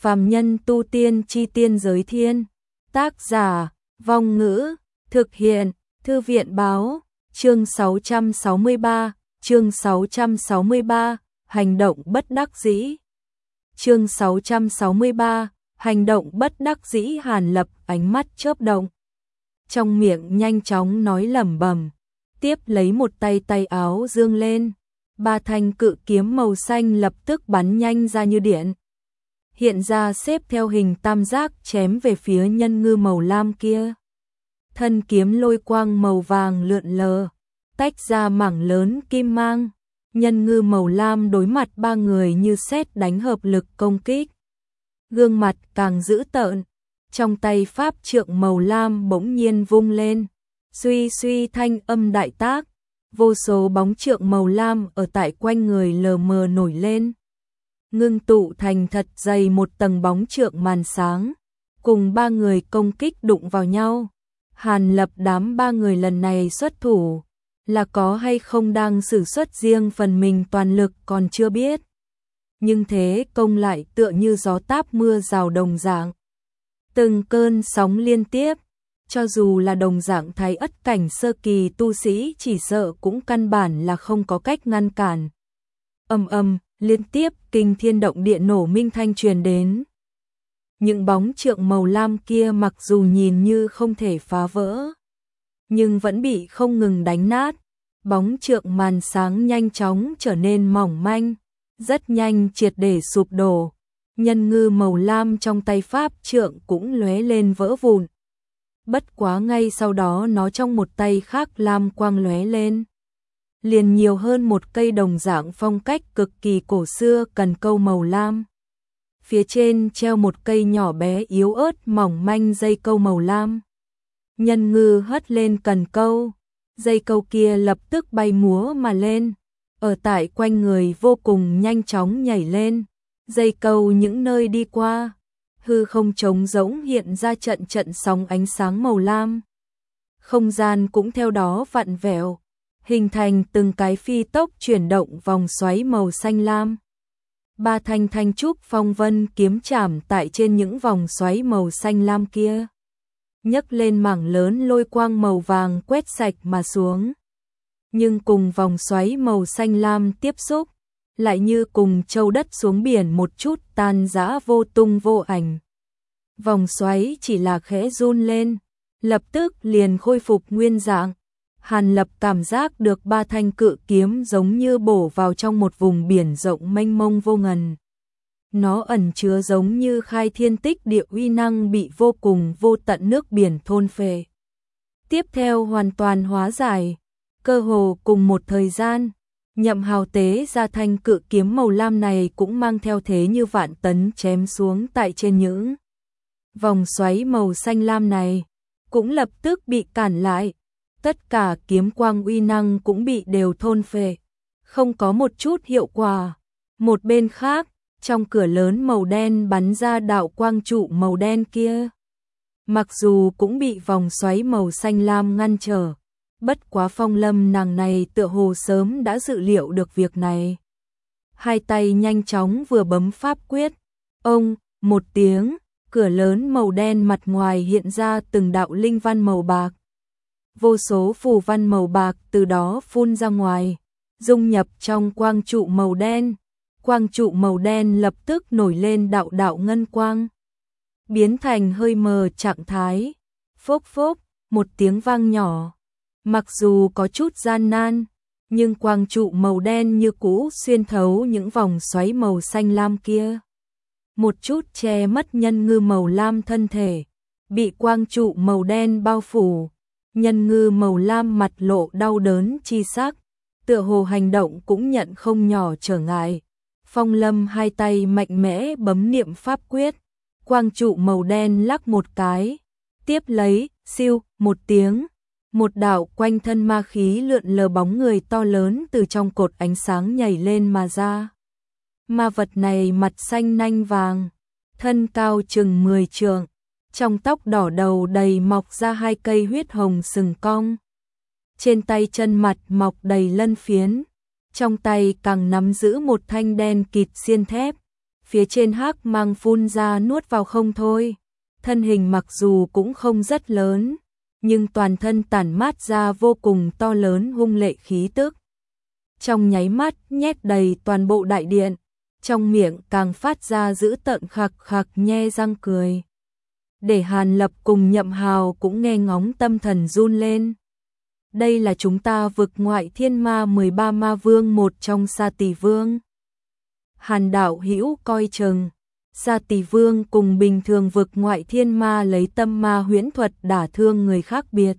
Phàm nhân tu tiên chi tiên giới thiên. Tác giả, Vong Ngữ, thực hiện, Thư viện Báo, chương 663, hành động bất đắc dĩ. Chương 663, hành động bất đắc dĩ. Hàn Lập ánh mắt chớp động, trong miệng nhanh chóng nói lẩm bẩm, tiếp lấy một tay áo dương lên, 3 thanh cự kiếm màu xanh lập tức bắn nhanh ra như điện, hiện ra xếp theo hình tam giác chém về phía nhân ngư màu lam kia. Thân kiếm lôi quang màu vàng lượn lờ, tách ra mảng lớn kim mang. Nhân ngư màu lam đối mặt 3 người như sét đánh hợp lực công kích. Gương mặt càng dữ tợn, trong tay pháp trượng màu lam bỗng nhiên vung lên, suy suy thanh âm đại tác, vô số bóng trượng màu lam ở tại quanh người lờ mờ nổi lên, ngưng tụ thành thật dày một tầng bóng trượng màn sáng, cùng 3 người công kích đụng vào nhau. Hàn Lập đám 3 người lần này xuất thủ, là có hay không đang sử xuất riêng phần mình toàn lực còn chưa biết. Nhưng thế công lại tựa như gió táp mưa rào đồng dạng. Từng cơn sóng liên tiếp, cho dù là đồng dạng thái ất cảnh sơ kỳ tu sĩ chỉ sợ cũng căn bản là không có cách ngăn cản. Ầm ầm, liên tiếp kinh thiên động địa nổ minh thanh truyền đến. Những bóng trượng màu lam kia mặc dù nhìn như không thể phá vỡ, nhưng vẫn bị không ngừng đánh nát. Bóng trượng màn sáng nhanh chóng trở nên mỏng manh, rất nhanh triệt để sụp đổ. Nhân ngư màu lam trong tay pháp trượng cũng lóe lên vỡ vụn. Bất quá ngay sau đó nó trong một tay khác lam quang lóe lên, liền nhiều hơn một cây đồng dạng phong cách cực kỳ cổ xưa cần câu màu lam. Phía trên treo một cây nhỏ bé yếu ớt mỏng manh dây câu màu lam. Nhân ngư hất lên cần câu, dây câu kia lập tức bay múa mà lên, ở tại quanh người vô cùng nhanh chóng nhảy lên. Dây câu những nơi đi qua, hư không trống rỗng hiện ra trận sóng ánh sáng màu lam. Không gian cũng theo đó vặn vẹo, hình thành từng cái phi tốc chuyển động vòng xoáy màu xanh lam. 3 thanh trúc phong vân kiếm chảm tại trên những vòng xoáy màu xanh lam kia, nhấc lên mảng lớn lôi quang màu vàng quét sạch mà xuống. Nhưng cùng vòng xoáy màu xanh lam tiếp xúc, lại như cùng châu đất xuống biển một chút tan rã vô tung vô ảnh. Vòng xoáy chỉ là khẽ run lên, lập tức liền khôi phục nguyên dạng. Hàn Lập cảm giác được 3 thanh cự kiếm giống như bổ vào trong một vùng biển rộng mênh mông vô ngần. Nó ẩn chứa giống như khai thiên tích địa uy năng bị vô cùng vô tận nước biển thôn phệ. Tiếp theo hoàn toàn hóa giải, cơ hồ cùng một thời gian, Nhậm Hào tế ra thanh cự kiếm màu lam này cũng mang theo thế như vạn tấn chém xuống tại trên những vòng xoáy màu xanh lam này, cũng lập tức bị cản lại. Tất cả kiếm quang uy năng cũng bị đều thôn phệ, không có một chút hiệu quả. Một bên khác, trong cửa lớn màu đen bắn ra đạo quang trụ màu đen kia, mặc dù cũng bị vòng xoáy màu xanh lam ngăn trở, bất quá Phong Lâm nàng này tựa hồ sớm đã dự liệu được việc này. 2 tay nhanh chóng vừa bấm pháp quyết, ông, một tiếng, cửa lớn màu đen mặt ngoài hiện ra từng đạo linh văn màu bạc. Vô số phù văn màu bạc từ đó phun ra ngoài, dung nhập trong quang trụ màu đen. Quang trụ màu đen lập tức nổi lên đạo đạo ngân quang, biến thành hơi mờ trạng thái. Phốc phốc, một tiếng vang nhỏ. Mặc dù có chút gian nan, nhưng quang trụ màu đen như cũ xuyên thấu những vòng xoáy màu xanh lam kia. Một chút che mất nhân ngư màu lam thân thể, bị quang trụ màu đen bao phủ. Nhân ngư màu lam mặt lộ đau đớn chi sắc, tựa hồ hành động cũng nhận không nhỏ trở ngại. Phong Lâm 2 tay mạnh mẽ bấm niệm pháp quyết, quang trụ màu đen lắc một cái, tiếp lấy, siêu, một tiếng, một đạo quanh thân ma khí lượn lờ bóng người to lớn từ trong cột ánh sáng nhảy lên mà ra. Ma vật này mặt xanh nanh vàng, thân cao chừng 10 trượng, trong tóc đỏ đầu đầy mọc ra 2 cây huyết hồng sừng cong. Trên tay chân mặt mọc đầy lân phiến, trong tay càng nắm giữ một thanh đen kịt xiên thép. phía trên hắc mang phun ra nuốt vào không thôi. Thân hình mặc dù cũng không rất lớn, nhưng toàn thân tản mát ra vô cùng to lớn hung lệ khí tức. Trong nháy mắt nhét đầy toàn bộ đại điện, trong miệng càng phát ra dữ tợn khạc khạc nhe răng cười. Để Hàn Lập cùng Nhậm Hào cũng nghe ngóng tâm thần run lên. Đây là chúng ta vực ngoại thiên ma 13 ma vương một trong Sa Tỳ Vương. Hàn đạo hữu coi chừng, Sa Tỳ Vương cùng bình thường vực ngoại thiên ma lấy tâm ma huyễn thuật đả thương người khác biệt.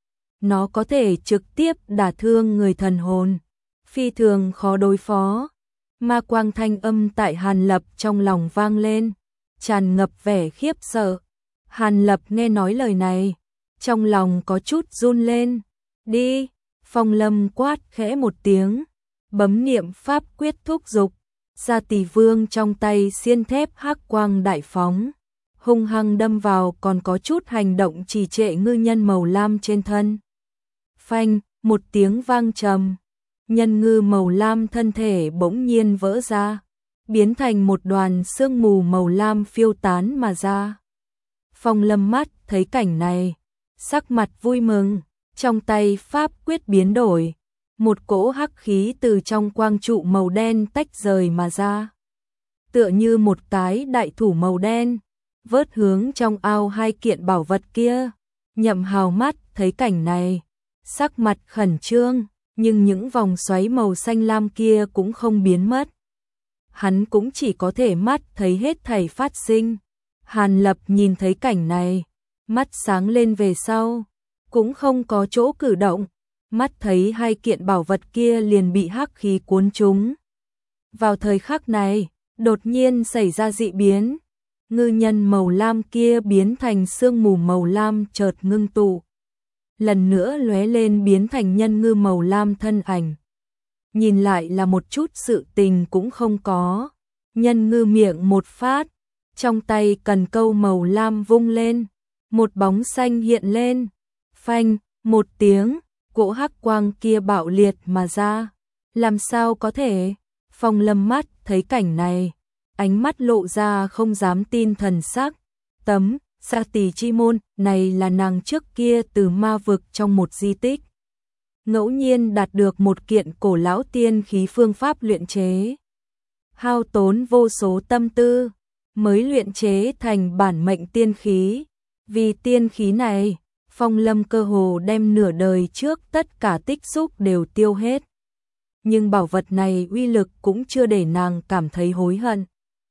Nó có thể trực tiếp đả thương người thần hồn, phi thường khó đối phó. Ma quang thanh âm tại Hàn Lập trong lòng vang lên, tràn ngập vẻ khiếp sợ. Hàn Lập nghe nói lời này, trong lòng có chút run lên. Đi, Phong Lâm quát khẽ một tiếng, bấm niệm pháp quyết thúc dục. Sa Tỳ Vương trong tay xiên thép hắc quang đại phóng, hung hăng đâm vào còn có chút hành động trì trệ ngư nhân màu lam trên thân. Phanh, một tiếng vang trầm, nhân ngư màu lam thân thể bỗng nhiên vỡ ra, biến thành một đoàn sương mù màu lam phiêu tán mà ra. Phong Lâm mắt thấy cảnh này, sắc mặt vui mừng, trong tay pháp quyết biến đổi. Một cỗ hắc khí từ trong quang trụ màu đen tách rời mà ra. Tựa như một cái đại thủ màu đen, vớt hướng trong ao hai kiện bảo vật kia. Nhậm Hào mắt thấy cảnh này, sắc mặt khẩn trương, nhưng những vòng xoáy màu xanh lam kia cũng không biến mất. Hắn cũng chỉ có thể mắt thấy hết thảy phát sinh. Hàn Lập nhìn thấy cảnh này, mắt sáng lên về sau, cũng không có chỗ cử động. Mắt thấy hai kiện bảo vật kia liền bị hắc khí cuốn trúng. Vào thời khắc này, đột nhiên xảy ra dị biến. Ngư nhân màu lam kia biến thành sương mù màu lam chợt ngưng tụ. Lần nữa lóe lên biến thành nhân ngư màu lam thân ảnh. Nhìn lại là một chút sự tình cũng không có. Nhân ngư miệng một phát, trong tay cần câu màu lam vung lên. Một bóng xanh hiện lên. Phanh, một tiếng. Cỗ hắc quang kia bạo liệt mà ra. Làm sao có thể? Phong Lâm mắt thấy cảnh này, ánh mắt lộ ra không dám tin thần sắc. Sa Tỳ chi môn này là nàng trước kia từ ma vực trong một di tích. Ngẫu nhiên đạt được một kiện cổ lão tiên khí phương pháp luyện chế. Hao tốn vô số tâm tư, mới luyện chế thành bản mệnh tiên khí. Vì tiên khí này, Phong Lâm cơ hồ đem nửa đời trước tất cả tích xúc đều tiêu hết. Nhưng bảo vật này uy lực cũng chưa để nàng cảm thấy hối hận.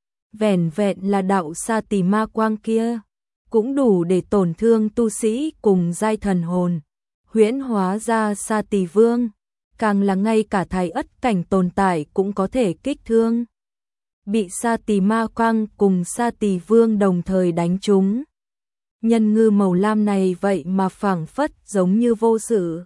Vẻn vẹn là đạo Sa Tỳ ma quang kia, cũng đủ để tổn thương tu sĩ cùng giai thần hồn. Huyễn hóa ra Sa Tỳ Vương, càng là ngay cả thái ất cảnh tồn tại cũng có thể kích thương. Bị Sa Tỳ ma quang cùng Sa Tỳ Vương đồng thời đánh trúng. Nhân ngư màu lam này vậy mà phảng phất giống như vô sự.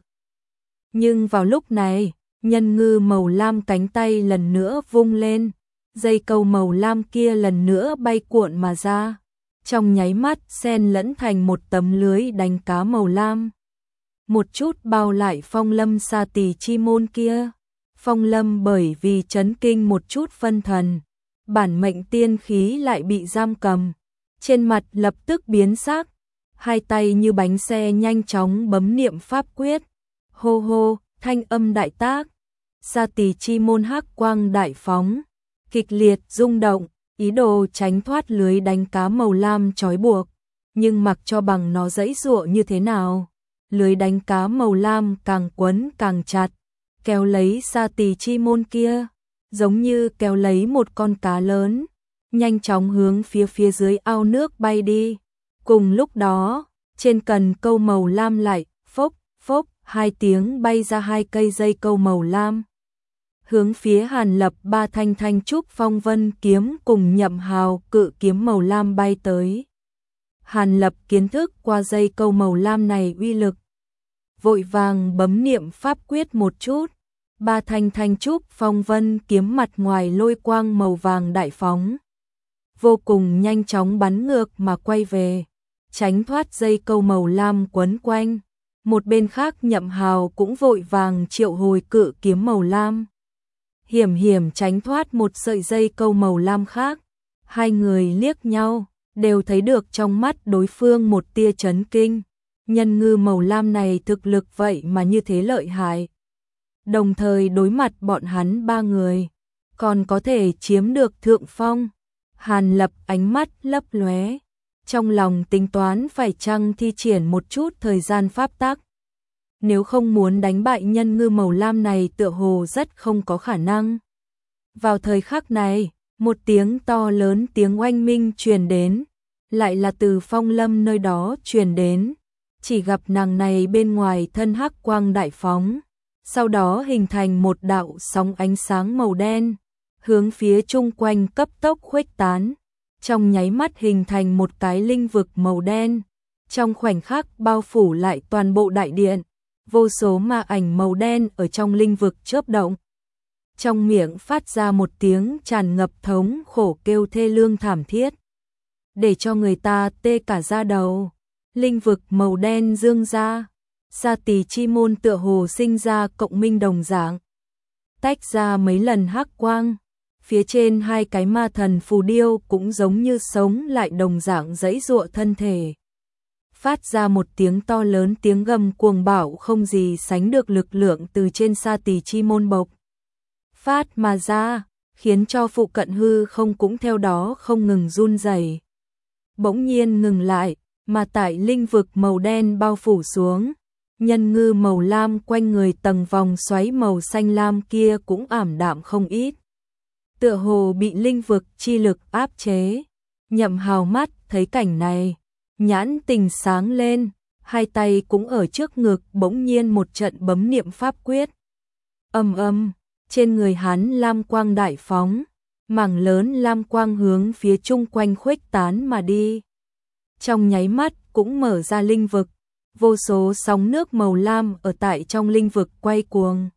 Nhưng vào lúc này, nhân ngư màu lam cánh tay lần nữa vung lên, dây câu màu lam kia lần nữa bay cuộn mà ra. Trong nháy mắt xen lẫn thành một tấm lưới đánh cá màu lam. Một chút bao lại Phong Lâm Sa Tỳ chi môn kia. Phong Lâm bởi vì chấn kinh một chút phân thần, bản mệnh tiên khí lại bị giam cầm. Trên mặt lập tức biến sắc, hai tay như bánh xe nhanh chóng bấm niệm pháp quyết. Hô hô, thanh âm đại tác, Sa Tỳ chi môn hắc quang đại phóng, kịch liệt rung động, ý đồ tránh thoát lưới đánh cá màu lam trói buộc. Nhưng mặc cho bằng nó giãy giụa như thế nào, lưới đánh cá màu lam càng quấn càng chặt, kéo lấy Sa Tỳ chi môn kia, giống như kéo lấy một con cá lớn, nhanh chóng hướng phía dưới ao nước bay đi. Cùng lúc đó, trên cần câu màu lam lại phốc phốc hai tiếng bay ra hai cây dây câu màu lam. Hướng phía Hàn Lập ba thanh thanh trúc phong vân kiếm cùng Nhậm Hào cự kiếm màu lam bay tới. Hàn Lập kiến thức qua dây câu màu lam này uy lực, vội vàng bấm niệm pháp quyết một chút. Ba thanh thanh trúc phong vân kiếm mặt ngoài lôi quang màu vàng đại phóng, vô cùng nhanh chóng bắn ngược mà quay về, tránh thoát dây câu màu lam quấn quanh. Một bên khác Nhậm Hào cũng vội vàng triệu hồi cự kiếm màu lam, hiểm tránh thoát một sợi dây câu màu lam khác. Hai người liếc nhau, đều thấy được trong mắt đối phương một tia chấn kinh. Nhân ngư màu lam này thực lực vậy mà như thế lợi hại. Đồng thời đối mặt bọn hắn ba người, còn có thể chiếm được thượng phong. Hàn Lập ánh mắt lấp lóe, trong lòng tính toán phải chăng thi triển một chút thời gian pháp tắc. Nếu không muốn đánh bại nhân ngư màu lam này tựa hồ rất không có khả năng. Vào thời khắc này, một tiếng to lớn tiếng oanh minh truyền đến, lại là từ Phong Lâm nơi đó truyền đến. Chỉ gặp nàng này bên ngoài thân hắc quang đại phóng, sau đó hình thành một đạo sóng ánh sáng màu đen, hướng phía chung quanh cấp tốc khuếch tán, trong nháy mắt hình thành một cái linh vực màu đen, trong khoảnh khắc bao phủ lại toàn bộ đại điện, vô số ma ảnh màu đen ở trong linh vực chớp động. Trong miệng phát ra một tiếng tràn ngập thống khổ kêu thê lương thảm thiết, để cho người ta tê cả da đầu. Linh vực màu đen dương ra, Sa Tỳ chi môn tựa hồ sinh ra cộng minh đồng dạng, tách ra mấy lần hắc quang, phía trên hai cái ma thần phù điêu cũng giống như sống lại đồng dạng giãy giụa thân thể. Phát ra một tiếng to lớn, tiếng gầm cuồng bạo không gì sánh được, lực lượng từ trên Sa Tỳ chi môn bộc phát mà ra, khiến cho phụ cận hư không cũng theo đó không ngừng run rẩy. Bỗng nhiên ngừng lại, mà tại linh vực màu đen bao phủ xuống, nhân ngư màu lam quanh người tầng vòng xoáy màu xanh lam kia cũng ảm đạm không ít. Tựa hồ bị linh vực chi lực áp chế. Nhậm Hào mắt thấy cảnh này, nhãn tình sáng lên, hai tay cũng ở trước ngực, bỗng nhiên một trận bấm niệm pháp quyết. Trên người hắn lam quang đại phóng, mảng lớn lam quang hướng phía chung quanh khuếch tán mà đi. Trong nháy mắt cũng mở ra linh vực, vô số sóng nước màu lam ở tại trong linh vực quay cuồng.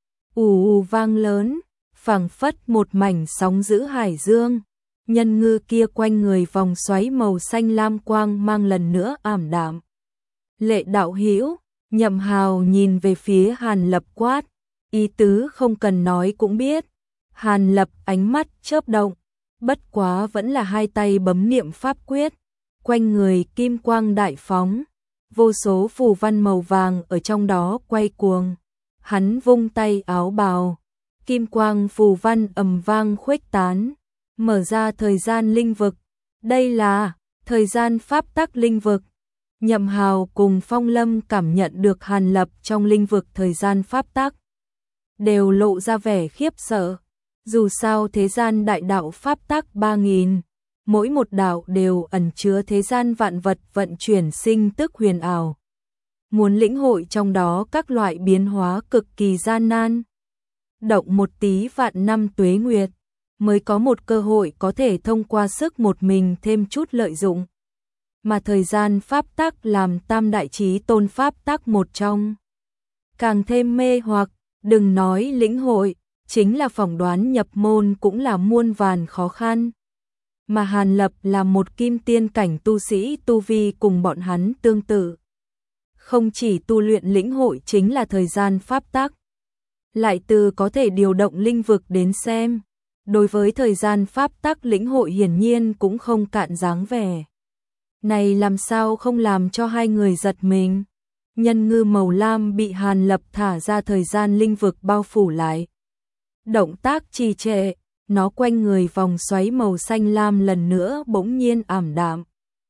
Ù ù vang lớn, phảng phất một mảnh sóng dữ hải dương. Nhân ngư kia quanh người vòng xoáy màu xanh lam quang mang lần nữa ảm đạm. Lệ đạo hữu, Nhậm Hào nhìn về phía Hàn Lập quát, ý tứ không cần nói cũng biết. Hàn Lập ánh mắt chớp động, bất quá vẫn là hai tay bấm niệm pháp quyết, quanh người kim quang đại phóng, vô số phù văn màu vàng ở trong đó quay cuồng. Hắn vung tay áo bào, kim quang phù văn ầm vang khuếch tán, mở ra thời gian linh vực. Đây là thời gian pháp tắc linh vực. Nhậm Hào cùng Phong Lâm cảm nhận được Hàn Lập trong linh vực thời gian pháp tắc, đều lộ ra vẻ khiếp sợ. Dù sao thế gian đại đạo pháp tắc 3000, mỗi một đạo đều ẩn chứa thế gian vạn vật vận chuyển sinh tức huyền ảo. Muốn lĩnh hội trong đó các loại biến hóa cực kỳ gian nan. Động một tí vạn năm tuế nguyệt, mới có một cơ hội có thể thông qua sức một mình thêm chút lợi dụng. Mà thời gian pháp tắc làm tam đại chí tôn pháp tắc một trong, càng thêm mê hoặc, đừng nói lĩnh hội, chính là phỏng đoán nhập môn cũng là muôn vàn khó khăn. Mà Hàn Lập là một kim tiên cảnh tu sĩ, tu vi cùng bọn hắn tương tự. Không chỉ tu luyện lĩnh hội chính là thời gian pháp tắc, lại từ có thể điều động linh vực đến xem. Đối với thời gian pháp tắc lĩnh hội hiển nhiên cũng không cạn dáng vẻ. Này làm sao không làm cho hai người giật mình. Nhân ngư màu lam bị Hàn Lập thả ra thời gian linh vực bao phủ lại. Động tác trì trệ, nó quanh người vòng xoáy màu xanh lam lần nữa bỗng nhiên ảm đạm,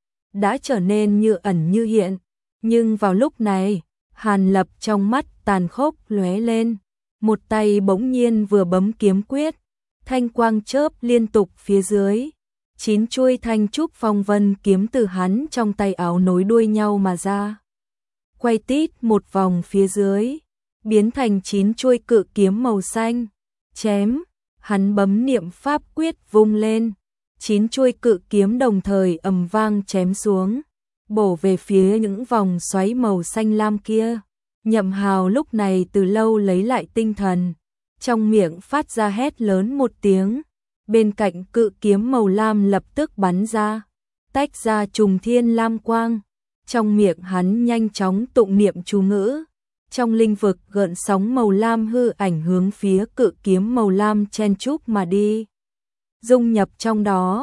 đã trở nên như ẩn như hiện. Nhưng vào lúc này, Hàn Lập trong mắt tàn khốc lóe lên, một tay bỗng nhiên vừa bấm kiếm quyết, thanh quang chớp liên tục phía dưới. 9 chuôi thanh trúc phong vân kiếm từ hắn trong tay áo nối đuôi nhau mà ra, quay tít một vòng phía dưới, biến thành 9 chuôi cự kiếm màu xanh. Chém, hắn bấm niệm pháp quyết vung lên, 9 chuôi cự kiếm đồng thời ầm vang chém xuống, bổ về phía những vòng xoáy màu xanh lam kia. Nhậm Hào lúc này từ lâu lấy lại tinh thần, trong miệng phát ra hét lớn một tiếng. Bên cạnh cự kiếm màu lam lập tức bắn ra, tách ra trùng thiên lam quang. Trong miệng hắn nhanh chóng tụng niệm chú ngữ, trong linh vực gợn sóng màu lam hư ảnh hướng phía cự kiếm màu lam chen chúc mà đi, dung nhập trong đó,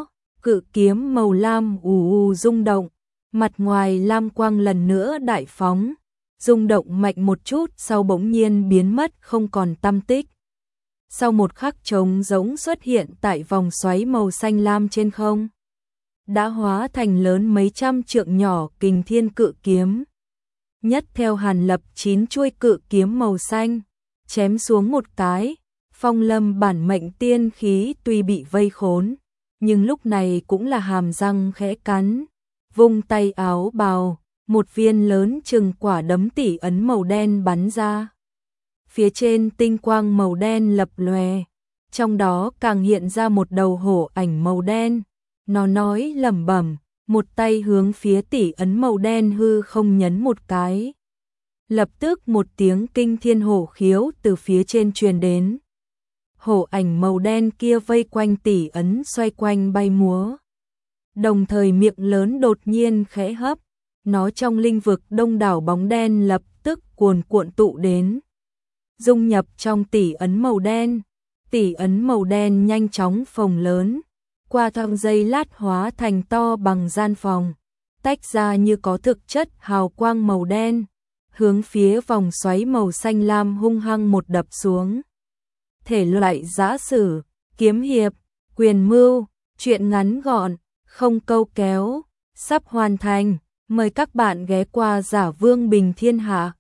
cự kiếm màu lam ù ù rung động, mặt ngoài lam quang lần nữa đại phóng, rung động mạnh một chút sau bỗng nhiên biến mất không còn tăm tích. Sau một khắc trống rỗng xuất hiện tại vòng xoáy màu xanh lam trên không, đã hóa thành lớn mấy trăm trượng nhỏ kình thiên cự kiếm. Nhất theo Hàn Lập 9 chuôi cự kiếm màu xanh, chém xuống một cái, Phong Lâm bản mệnh tiên khí tuy bị vây khốn, nhưng lúc này cũng là hàm răng khẽ cắn, vung tay áo bào, một viên lớn chừng quả đấm tỷ ấn màu đen bắn ra. Phía trên tinh quang màu đen lập lòe, trong đó càng hiện ra một đầu hổ ảnh màu đen, nó nói lẩm bẩm, một tay hướng phía tỷ ấn màu đen hư không nhấn một cái. Lập tức một tiếng kinh thiên hổ khiếu từ phía trên truyền đến. Hổ ảnh màu đen kia vây quanh tỷ ấn xoay quanh bay múa. Đồng thời miệng lớn đột nhiên khẽ hấp, nó trong linh vực đông đảo bóng đen lập tức cuồn cuộn tụ đến. Dung nhập trong tỷ ấn màu đen, tỷ ấn màu đen nhanh chóng phồng lớn, qua thang giây lát hóa thành to bằng gian phòng, tách ra như có thực chất hào quang màu đen, hướng phía vòng xoáy màu xanh lam hung hăng một đập xuống. Thể loại giã sử, kiếm hiệp, quyền mưu, truyện ngắn gọn, không câu kéo, sắp hoàn thành, mời các bạn ghé qua Giả Vương Bình Thiên Hạ.